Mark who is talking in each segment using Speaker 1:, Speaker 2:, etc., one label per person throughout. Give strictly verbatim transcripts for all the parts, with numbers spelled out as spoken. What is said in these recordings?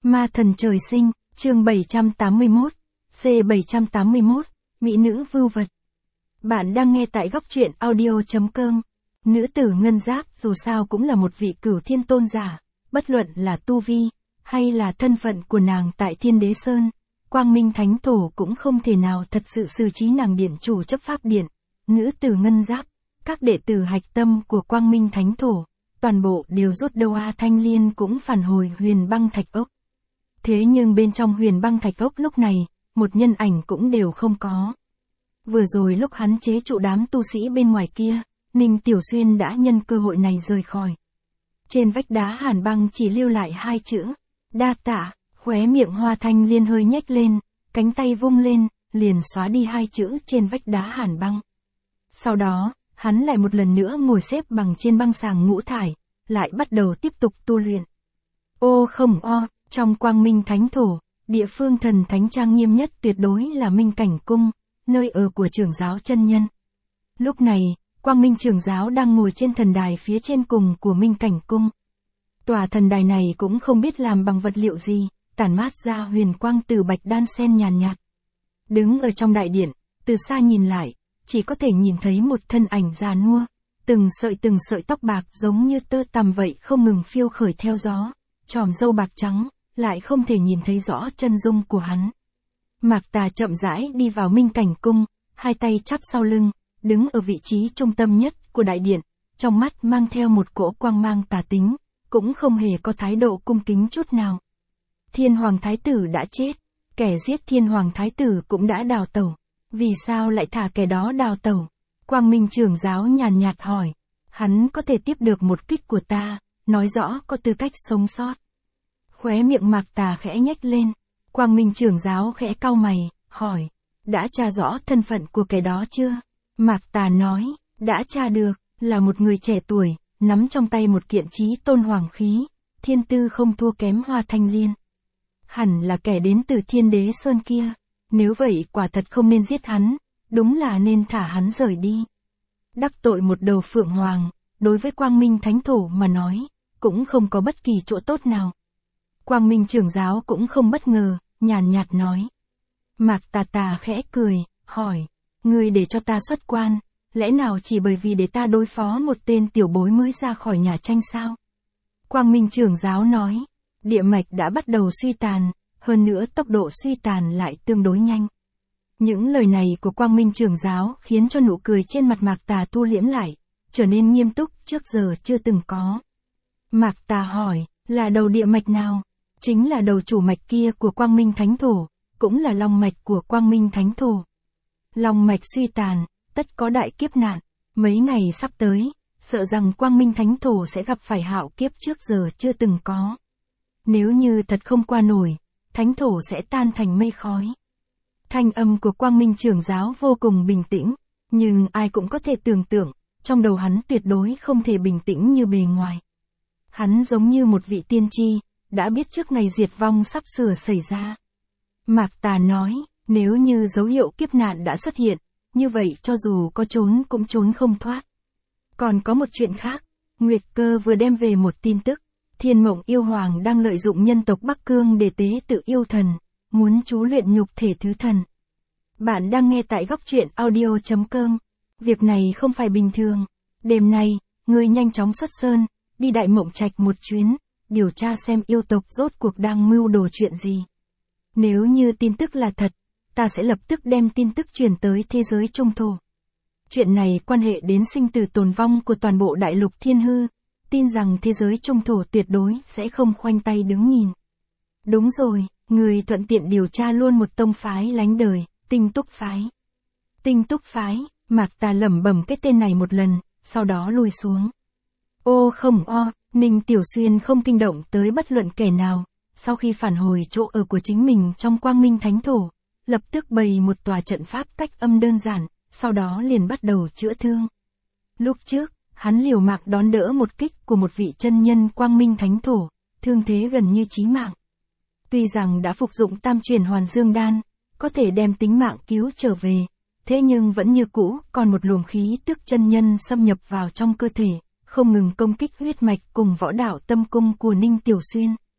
Speaker 1: Ma thần trời sinh, chương bảy trăm tám mươi mốt, C bảy trăm tám mươi mốt, Mỹ nữ vưu vật. Bạn đang nghe tại góc truyện audio chấm com. Nữ tử ngân giáp dù sao cũng là một vị cửu thiên tôn giả, bất luận là tu vi, hay là thân phận của nàng tại Thiên Đế Sơn, Quang Minh Thánh Thổ cũng không thể nào thật sự xử trí nàng điện chủ chấp pháp điện. Nữ tử ngân giáp, các đệ tử hạch tâm của Quang Minh Thánh Thổ, toàn bộ đều rút đầu A Thanh Liên cũng phản hồi huyền băng thạch ốc. Thế nhưng bên trong huyền băng thạch ốc lúc này, một nhân ảnh cũng đều không có. Vừa rồi lúc hắn chế trụ đám tu sĩ bên ngoài kia, Ninh Tiểu Xuyên đã nhân cơ hội này rời khỏi. Trên vách đá hàn băng chỉ lưu lại hai chữ, đa tạ, khóe miệng Hoa Thanh Liên hơi nhếch lên, cánh tay vung lên, liền xóa đi hai chữ trên vách đá hàn băng. Sau đó, hắn lại một lần nữa ngồi xếp bằng trên băng sàng ngũ thải, lại bắt đầu tiếp tục tu luyện. Ô không o, trong Quang Minh Thánh Thổ, địa phương thần thánh trang nghiêm nhất tuyệt đối là Minh Cảnh Cung, nơi ở của trưởng giáo chân nhân. Lúc này, Quang Minh trưởng giáo đang ngồi trên thần đài phía trên cùng của Minh Cảnh Cung. Tòa thần đài này cũng không biết làm bằng vật liệu gì, tản mát ra huyền quang từ bạch đan sen nhàn nhạt. Đứng ở trong đại điện, từ xa nhìn lại, chỉ có thể nhìn thấy một thân ảnh già nua, từng sợi từng sợi tóc bạc giống như tơ tằm vậy không ngừng phiêu khởi theo gió, tròm râu bạc trắng, lại không thể nhìn thấy rõ chân dung của hắn. Mạc Tà chậm rãi đi vào Minh Cảnh Cung, hai tay chắp sau lưng, đứng ở vị trí trung tâm nhất của đại điện, trong mắt mang theo một cỗ quang mang tà tính, cũng không hề có thái độ cung kính chút nào. Thiên Hoàng Thái Tử đã chết, kẻ giết Thiên Hoàng Thái Tử cũng đã đào tẩu, vì sao lại thả kẻ đó đào tẩu? Quang Minh trưởng giáo nhàn nhạt hỏi, hắn có thể tiếp được một kích của ta, nói rõ có tư cách sống sót. Khóe miệng Mạc Tà khẽ nhếch lên, Quang Minh trưởng giáo khẽ cau mày, hỏi, đã tra rõ thân phận của kẻ đó chưa? Mạc Tà nói, đã tra được, là một người trẻ tuổi, nắm trong tay một kiện chí tôn hoàng khí, thiên tư không thua kém Hoa Thanh Liên. Hẳn là kẻ đến từ Thiên Đế Sơn kia, nếu vậy quả thật không nên giết hắn, đúng là nên thả hắn rời đi. Đắc tội một đầu phượng hoàng, đối với Quang Minh Thánh Thổ mà nói, cũng không có bất kỳ chỗ tốt nào. Quang Minh trưởng giáo cũng không bất ngờ, nhàn nhạt nói. Mạc Tà Tà khẽ cười, hỏi, ngươi để cho ta xuất quan, lẽ nào chỉ bởi vì để ta đối phó một tên tiểu bối mới ra khỏi nhà tranh sao? Quang Minh trưởng giáo nói, địa mạch đã bắt đầu suy tàn, hơn nữa tốc độ suy tàn lại tương đối nhanh. Những lời này của Quang Minh trưởng giáo khiến cho nụ cười trên mặt Mạc Tà thu liễm lại, trở nên nghiêm túc trước giờ chưa từng có. Mạc Tà hỏi, là đầu địa mạch nào? Chính là đầu chủ mạch kia của Quang Minh Thánh Thổ, cũng là long mạch của Quang Minh Thánh Thổ. Long mạch suy tàn, tất có đại kiếp nạn, mấy ngày sắp tới, sợ rằng Quang Minh Thánh Thổ sẽ gặp phải hạo kiếp trước giờ chưa từng có. Nếu như thật không qua nổi, Thánh Thổ sẽ tan thành mây khói. Thanh âm của Quang Minh trưởng giáo vô cùng bình tĩnh, nhưng ai cũng có thể tưởng tượng, trong đầu hắn tuyệt đối không thể bình tĩnh như bề ngoài. Hắn giống như một vị tiên tri, đã biết trước ngày diệt vong sắp sửa xảy ra. Mạc Tà nói, nếu như dấu hiệu kiếp nạn đã xuất hiện, như vậy cho dù có trốn cũng trốn không thoát. Còn có một chuyện khác, Nguyệt Cơ vừa đem về một tin tức, Thiên Mộng Yêu Hoàng đang lợi dụng nhân tộc Bắc Cương để tế tự yêu thần, muốn chú luyện nhục thể thứ thần. Bạn đang nghe tại góc truyện audio chấm com. Việc này không phải bình thường. Đêm nay, ngươi nhanh chóng xuất sơn, đi Đại Mộng Trạch một chuyến, điều tra xem yêu tộc rốt cuộc đang mưu đồ chuyện gì. Nếu như tin tức là thật, ta sẽ lập tức đem tin tức truyền tới thế giới trung thổ. Chuyện này quan hệ đến sinh tử tồn vong của toàn bộ đại lục thiên hư, tin rằng thế giới trung thổ tuyệt đối sẽ không khoanh tay đứng nhìn. Đúng rồi, người thuận tiện điều tra luôn một tông phái lánh đời, Tinh Túc Phái. Tinh Túc Phái, Mạc Tà lẩm bẩm cái tên này một lần, sau đó lùi xuống. Ô không o, Ninh Tiểu Xuyên không kinh động tới bất luận kẻ nào, sau khi phản hồi chỗ ở của chính mình trong Quang Minh Thánh Thổ, lập tức bày một tòa trận pháp cách âm đơn giản, sau đó liền bắt đầu chữa thương. Lúc trước, hắn liều mạng đón đỡ một kích của một vị chân nhân Quang Minh Thánh Thổ, thương thế gần như chí mạng. Tuy rằng đã phục dụng tam chuyển hoàn dương đan, có thể đem tính mạng cứu trở về, thế nhưng vẫn như cũ, còn một luồng khí tức chân nhân xâm nhập vào trong cơ thể, không ngừng công kích huyết mạch cùng võ đạo tâm cung của Ninh Tiểu Xuyên.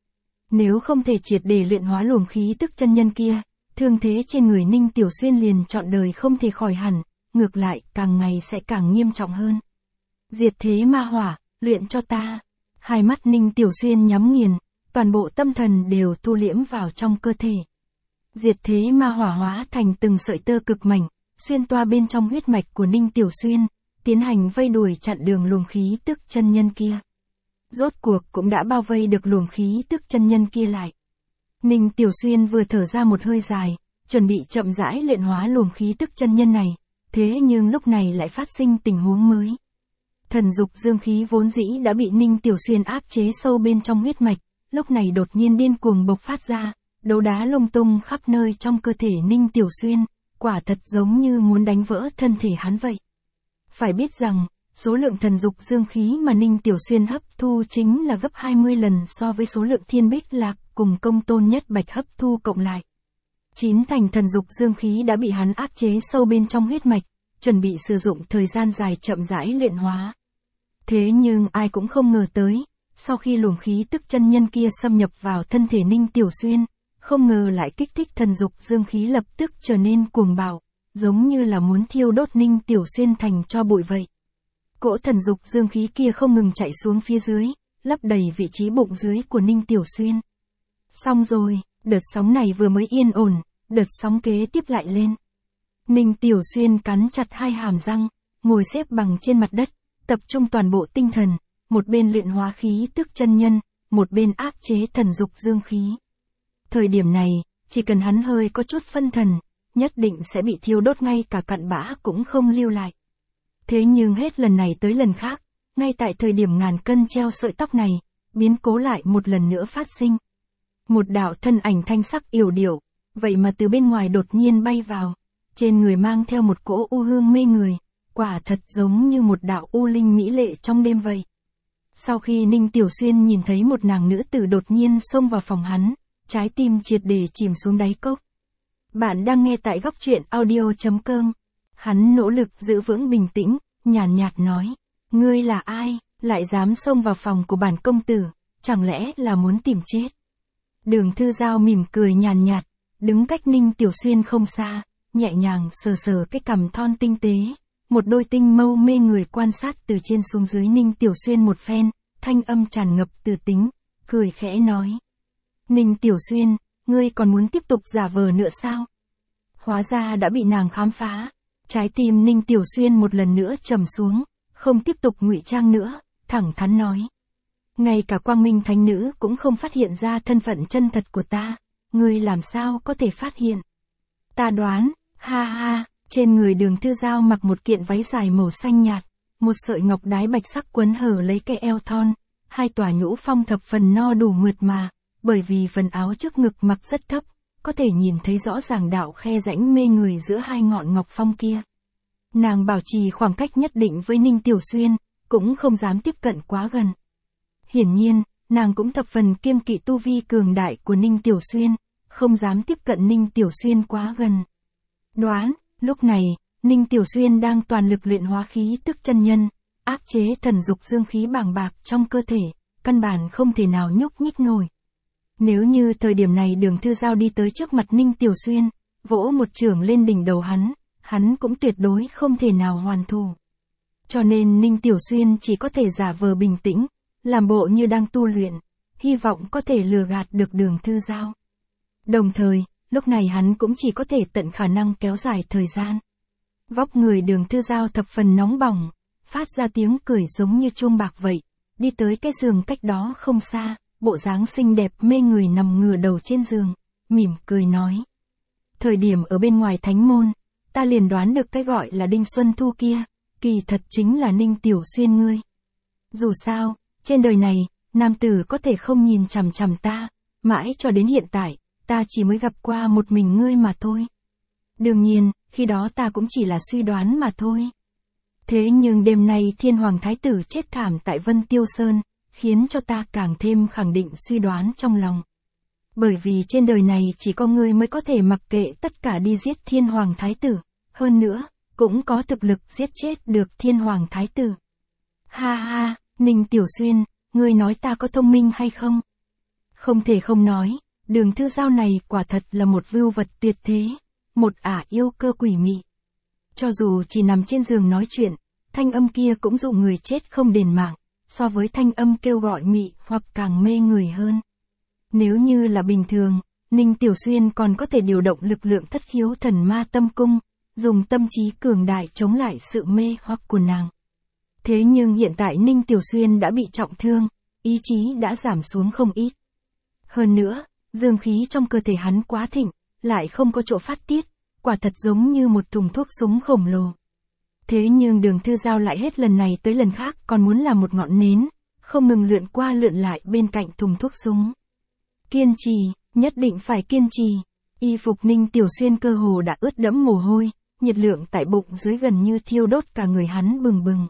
Speaker 1: Nếu không thể triệt để luyện hóa luồng khí tức chân nhân kia, thương thế trên người Ninh Tiểu Xuyên liền trọn đời không thể khỏi hẳn, ngược lại càng ngày sẽ càng nghiêm trọng hơn. Diệt thế ma hỏa, luyện cho ta. Hai mắt Ninh Tiểu Xuyên nhắm nghiền, toàn bộ tâm thần đều thu liễm vào trong cơ thể. Diệt thế ma hỏa hóa thành từng sợi tơ cực mảnh, xuyên toa bên trong huyết mạch của Ninh Tiểu Xuyên, tiến hành vây đuổi chặn đường luồng khí tức chân nhân kia. Rốt cuộc cũng đã bao vây được luồng khí tức chân nhân kia lại. Ninh Tiểu Xuyên vừa thở ra một hơi dài, chuẩn bị chậm rãi luyện hóa luồng khí tức chân nhân này, thế nhưng lúc này lại phát sinh tình huống mới. Thần dục dương khí vốn dĩ đã bị Ninh Tiểu Xuyên áp chế sâu bên trong huyết mạch, lúc này đột nhiên điên cuồng bộc phát ra, đấu đá lung tung khắp nơi trong cơ thể Ninh Tiểu Xuyên, quả thật giống như muốn đánh vỡ thân thể hắn vậy. Phải biết rằng, số lượng thần dục dương khí mà Ninh Tiểu Xuyên hấp thu chính là gấp hai mươi lần so với số lượng thiên bích lạc cùng công tôn nhất bạch hấp thu cộng lại. Chín thành thần dục dương khí đã bị hắn áp chế sâu bên trong huyết mạch, chuẩn bị sử dụng thời gian dài chậm rãi luyện hóa. Thế nhưng ai cũng không ngờ tới, sau khi luồng khí tức chân nhân kia xâm nhập vào thân thể Ninh Tiểu Xuyên, không ngờ lại kích thích thần dục dương khí lập tức trở nên cuồng bạo, giống như là muốn thiêu đốt Ninh Tiểu Xuyên thành tro bụi vậy. Cỗ thần dục dương khí kia không ngừng chạy xuống phía dưới, lấp đầy vị trí bụng dưới của Ninh Tiểu Xuyên. Xong rồi, đợt sóng này vừa mới yên ổn, đợt sóng kế tiếp lại lên. Ninh Tiểu Xuyên cắn chặt hai hàm răng, ngồi xếp bằng trên mặt đất, tập trung toàn bộ tinh thần, một bên luyện hóa khí tức chân nhân, một bên áp chế thần dục dương khí. Thời điểm này, chỉ cần hắn hơi có chút phân thần, nhất định sẽ bị thiêu đốt ngay cả cặn bã cũng không lưu lại. Thế nhưng hết lần này tới lần khác, ngay tại thời điểm ngàn cân treo sợi tóc này, biến cố lại một lần nữa phát sinh. Một đạo thân ảnh thanh sắc yểu điệu, vậy mà từ bên ngoài đột nhiên bay vào, trên người mang theo một cỗ u hương mê người, quả thật giống như một đạo u linh mỹ lệ trong đêm vậy. Sau khi Ninh Tiểu Xuyên nhìn thấy một nàng nữ tử đột nhiên xông vào phòng hắn, trái tim triệt để chìm xuống đáy cốc. Bạn đang nghe tại góc truyện audio chấm com. Hắn nỗ lực giữ vững bình tĩnh, nhàn nhạt nói, ngươi là ai, lại dám xông vào phòng của bản công tử, chẳng lẽ là muốn tìm chết. Đường Thư Giao mỉm cười nhàn nhạt, đứng cách Ninh Tiểu Xuyên không xa, nhẹ nhàng sờ sờ cái cằm thon tinh tế, một đôi tinh mâu mê người quan sát từ trên xuống dưới Ninh Tiểu Xuyên một phen, thanh âm tràn ngập từ tính, cười khẽ nói. Ninh Tiểu Xuyên, ngươi còn muốn tiếp tục giả vờ nữa sao? Hóa ra đã bị nàng khám phá. Trái tim Ninh Tiểu Xuyên một lần nữa trầm xuống, không tiếp tục ngụy trang nữa, thẳng thắn nói. Ngay cả Quang Minh Thánh Nữ cũng không phát hiện ra thân phận chân thật của ta, ngươi làm sao có thể phát hiện? Ta đoán, ha ha, trên người Đường Thư Giao mặc một kiện váy dài màu xanh nhạt, một sợi ngọc đái bạch sắc quấn hở lấy cái eo thon, hai tòa nhũ phong thập phần no đủ mượt mà, bởi vì phần áo trước ngực mặc rất thấp, có thể nhìn thấy rõ ràng đạo khe rãnh mê người giữa hai ngọn ngọc phong kia. Nàng bảo trì khoảng cách nhất định với Ninh Tiểu Xuyên, cũng không dám tiếp cận quá gần. Hiển nhiên, nàng cũng thập phần kiêng kỵ tu vi cường đại của Ninh Tiểu Xuyên, không dám tiếp cận Ninh Tiểu Xuyên quá gần. Đoán, lúc này, Ninh Tiểu Xuyên đang toàn lực luyện hóa khí tức chân nhân, áp chế thần dục dương khí bàng bạc trong cơ thể, căn bản không thể nào nhúc nhích nổi. Nếu như thời điểm này Đường Thư Giao đi tới trước mặt Ninh Tiểu Xuyên, vỗ một chưởng lên đỉnh đầu hắn, hắn cũng tuyệt đối không thể nào hoàn thủ. Cho nên Ninh Tiểu Xuyên chỉ có thể giả vờ bình tĩnh, làm bộ như đang tu luyện, hy vọng có thể lừa gạt được Đường Thư Giao. Đồng thời, lúc này hắn cũng chỉ có thể tận khả năng kéo dài thời gian. Vóc người Đường Thư Giao thập phần nóng bỏng, phát ra tiếng cười giống như chuông bạc vậy, đi tới cái giường cách đó không xa, bộ dáng xinh đẹp mê người nằm ngửa đầu trên giường, mỉm cười nói. Thời điểm ở bên ngoài thánh môn, ta liền đoán được cái gọi là Đinh Xuân Thu kia, kỳ thật chính là Ninh Tiểu Xuyên ngươi. Dù sao, trên đời này, nam tử có thể không nhìn chằm chằm ta, mãi cho đến hiện tại, ta chỉ mới gặp qua một mình ngươi mà thôi. Đương nhiên, khi đó ta cũng chỉ là suy đoán mà thôi. Thế nhưng đêm nay Thiên Hoàng Thái Tử chết thảm tại Vân Tiêu Sơn, khiến cho ta càng thêm khẳng định suy đoán trong lòng. Bởi vì trên đời này chỉ có ngươi mới có thể mặc kệ tất cả đi giết Thiên Hoàng Thái Tử, hơn nữa, cũng có thực lực giết chết được Thiên Hoàng Thái Tử. Ha ha, Ninh Tiểu Xuyên, ngươi nói ta có thông minh hay không? Không thể không nói, Đường Thư Giao này quả thật là một vưu vật tuyệt thế, một ả yêu cơ quỷ mị. Cho dù chỉ nằm trên giường nói chuyện, thanh âm kia cũng dụ người chết không đền mạng, so với thanh âm kêu gọi mị hoặc càng mê người hơn. Nếu như là bình thường, Ninh Tiểu Xuyên còn có thể điều động lực lượng thất khiếu thần ma tâm cung, dùng tâm trí cường đại chống lại sự mê hoặc của nàng. Thế nhưng hiện tại Ninh Tiểu Xuyên đã bị trọng thương, ý chí đã giảm xuống không ít. Hơn nữa, dương khí trong cơ thể hắn quá thịnh, lại không có chỗ phát tiết, quả thật giống như một thùng thuốc súng khổng lồ. Thế nhưng Đường Thư Giao lại hết lần này tới lần khác còn muốn là một ngọn nến, không ngừng lượn qua lượn lại bên cạnh thùng thuốc súng. Kiên trì, nhất định phải kiên trì. Y phục Ninh Tiểu Xuyên cơ hồ đã ướt đẫm mồ hôi, nhiệt lượng tại bụng dưới gần như thiêu đốt cả người hắn bừng bừng.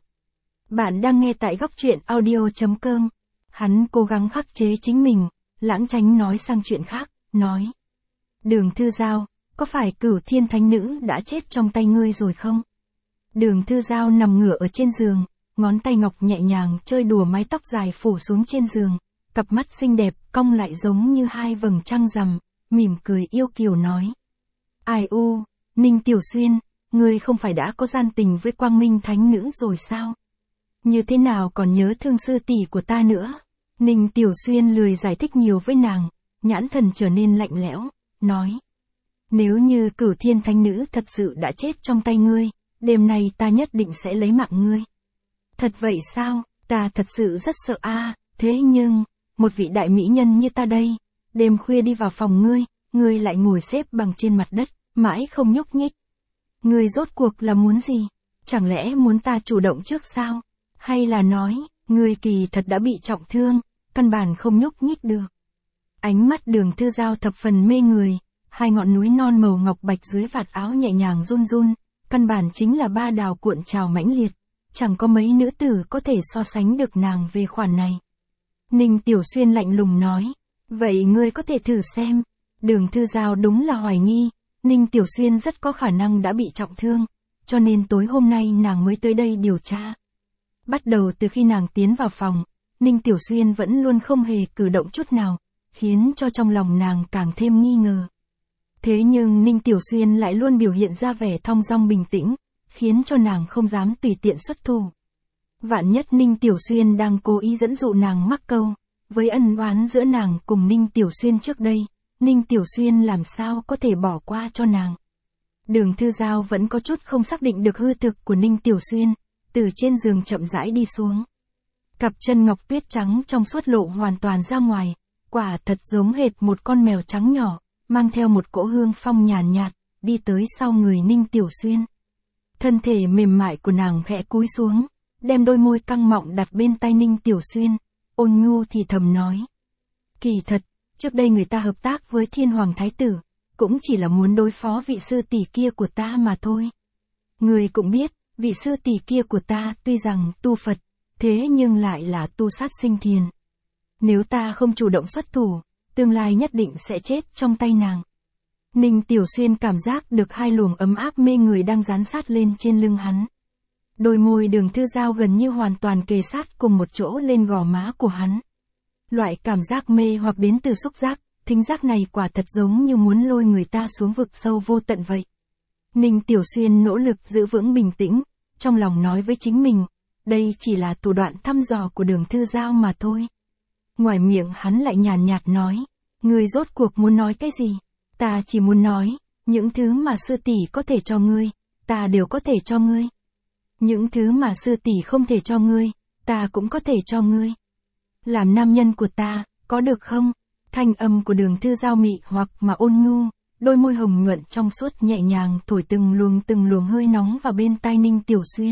Speaker 1: Bạn đang nghe tại góc truyện audio chấm com. Hắn cố gắng khắc chế chính mình, lãng tránh nói sang chuyện khác, nói. Đường Thư Giao, có phải Cửu Thiên Thánh Nữ đã chết trong tay ngươi rồi không? Đường Thư Giao nằm ngửa ở trên giường, ngón tay ngọc nhẹ nhàng chơi đùa mái tóc dài phủ xuống trên giường, cặp mắt xinh đẹp cong lại giống như hai vầng trăng rằm, mỉm cười yêu kiều nói. Ai u, Ninh Tiểu Xuyên, ngươi không phải đã có gian tình với Quang Minh Thánh Nữ rồi sao? Như thế nào còn nhớ thương sư tỷ của ta nữa? Ninh Tiểu Xuyên lười giải thích nhiều với nàng, nhãn thần trở nên lạnh lẽo, nói. Nếu như Cửu Thiên Thánh Nữ thật sự đã chết trong tay ngươi, đêm nay ta nhất định sẽ lấy mạng ngươi. Thật vậy sao? Ta thật sự rất sợ a. À, thế nhưng, một vị đại mỹ nhân như ta đây, đêm khuya đi vào phòng ngươi, ngươi lại ngồi xếp bằng trên mặt đất, mãi không nhúc nhích. Ngươi rốt cuộc là muốn gì? Chẳng lẽ muốn ta chủ động trước sao? Hay là nói, ngươi kỳ thật đã bị trọng thương, căn bản không nhúc nhích được. Ánh mắt Đường Thư Giao thập phần mê người, hai ngọn núi non màu ngọc bạch dưới vạt áo nhẹ nhàng run run, căn bản chính là ba đào cuộn trào mãnh liệt, chẳng có mấy nữ tử có thể so sánh được nàng về khoản này. Ninh Tiểu Xuyên lạnh lùng nói, vậy ngươi có thể thử xem. Đường Thư Giao đúng là hoài nghi, Ninh Tiểu Xuyên rất có khả năng đã bị trọng thương, cho nên tối hôm nay nàng mới tới đây điều tra. Bắt đầu từ khi nàng tiến vào phòng, Ninh Tiểu Xuyên vẫn luôn không hề cử động chút nào, khiến cho trong lòng nàng càng thêm nghi ngờ. Thế nhưng Ninh Tiểu Xuyên lại luôn biểu hiện ra vẻ thong dong bình tĩnh, khiến cho nàng không dám tùy tiện xuất thủ. Vạn nhất Ninh Tiểu Xuyên đang cố ý dẫn dụ nàng mắc câu, với ân oán giữa nàng cùng Ninh Tiểu Xuyên trước đây, Ninh Tiểu Xuyên làm sao có thể bỏ qua cho nàng. Đường Thư Giao vẫn có chút không xác định được hư thực của Ninh Tiểu Xuyên, từ trên giường chậm rãi đi xuống. Cặp chân ngọc tuyết trắng trong suốt lộ hoàn toàn ra ngoài, quả thật giống hệt một con mèo trắng nhỏ, mang theo một cỗ hương phong nhàn nhạt, đi tới sau người Ninh Tiểu Xuyên. Thân thể mềm mại của nàng khẽ cúi xuống, đem đôi môi căng mọng đặt bên tai Ninh Tiểu Xuyên, ôn nhu thì thầm nói. Kỳ thật, trước đây người ta hợp tác với Thiên Hoàng Thái Tử, cũng chỉ là muốn đối phó vị sư tỷ kia của ta mà thôi. Người cũng biết, vị sư tỷ kia của ta tuy rằng tu Phật, thế nhưng lại là tu sát sinh thiền. Nếu ta không chủ động xuất thủ, tương lai nhất định sẽ chết trong tay nàng. Ninh Tiểu Xuyên cảm giác được hai luồng ấm áp mê người đang dán sát lên trên lưng hắn. Đôi môi Đường Thư Giao gần như hoàn toàn kề sát cùng một chỗ lên gò má của hắn. Loại cảm giác mê hoặc đến từ xúc giác, thính giác này quả thật giống như muốn lôi người ta xuống vực sâu vô tận vậy. Ninh Tiểu Xuyên nỗ lực giữ vững bình tĩnh, trong lòng nói với chính mình, đây chỉ là thủ đoạn thăm dò của Đường Thư Giao mà thôi. Ngoài miệng hắn lại nhàn nhạt nói, ngươi rốt cuộc muốn nói cái gì? Ta chỉ muốn nói, những thứ mà sư tỷ có thể cho ngươi, ta đều có thể cho ngươi. Những thứ mà sư tỷ không thể cho ngươi, ta cũng có thể cho ngươi. Làm nam nhân của ta, có được không? Thanh âm của Đường Thư Giao mị hoặc mà ôn nhu, đôi môi hồng nhuận trong suốt nhẹ nhàng thổi từng luồng từng luồng hơi nóng vào bên tai Ninh Tiểu Xuyên.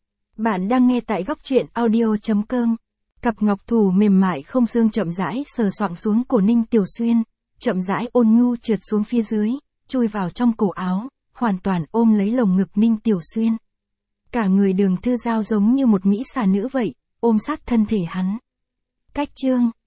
Speaker 1: Bạn đang nghe tại góc truyện audio chấm com. Cặp ngọc thủ mềm mại không xương chậm rãi sờ soạng xuống cổ Ninh Tiểu Xuyên, chậm rãi ôn nhu trượt xuống phía dưới, chui vào trong cổ áo, hoàn toàn ôm lấy lồng ngực Ninh Tiểu Xuyên. Cả người Đường Thư Giao giống như một mỹ xà nữ vậy, ôm sát thân thể hắn. Cách chương